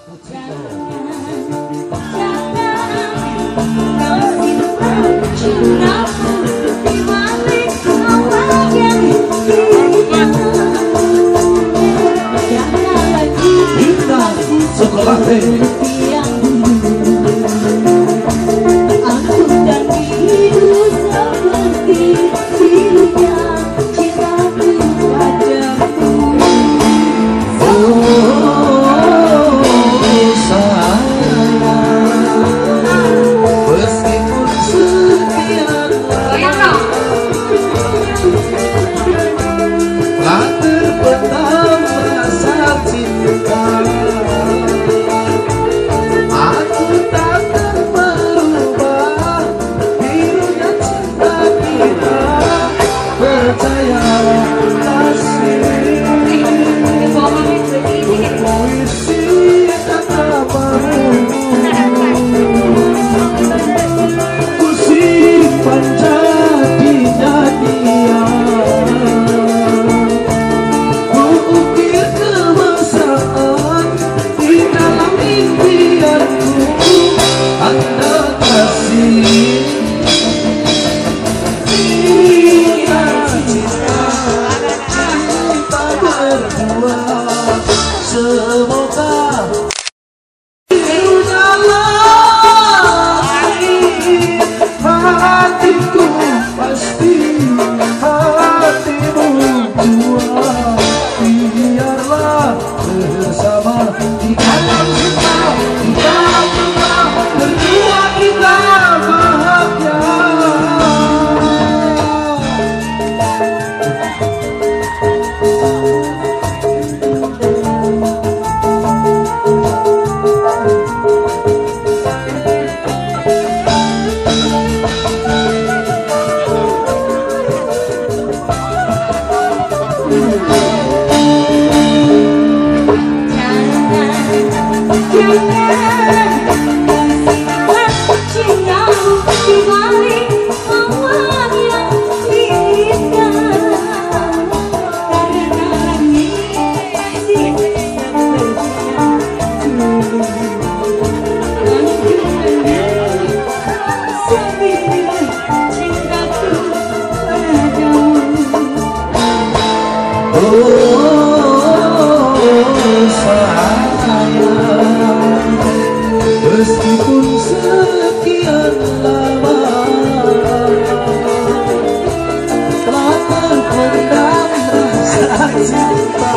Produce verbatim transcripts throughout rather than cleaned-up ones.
Sekolah meskipun sekian lama telah terpendam rasa cinta,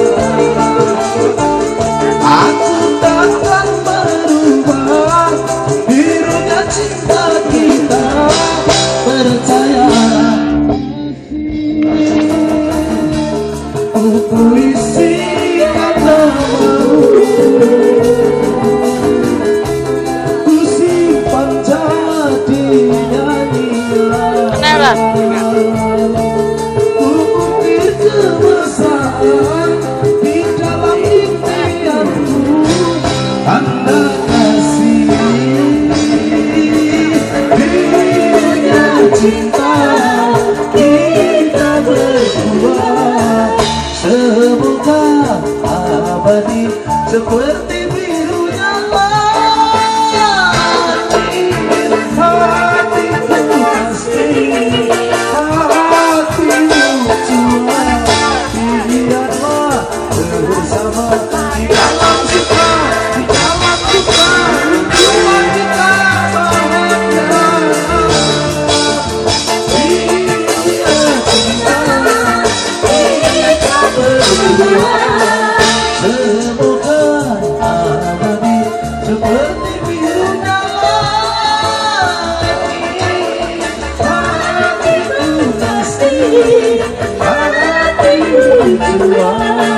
aku takkan berubah. Birunya cinta kita, percaya puisi kata mau ku simpan jadi nyanyian. Ku ukir kemesraan di dalam impianku, tanda kasih birunya cinta kita berdua. Semoga abadi seperti birunya langit. Hatiku pasti, hatimu cuma, biarlah bersama di dalam suka, di dalam duka, berdua kita bahagia. Birunya cinta berdua, semoga abadi seperti birunya langit. Hatiku pasti, hatimu jua,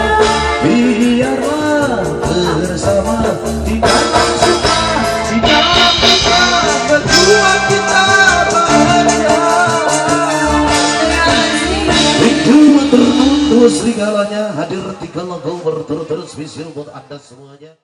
biarlah bersama di dalam suka, di dalam duka, berdua kita bahagia. Itu terus segalanya hadir tiga lagu berturut-turut spesial buat Anda semuanya.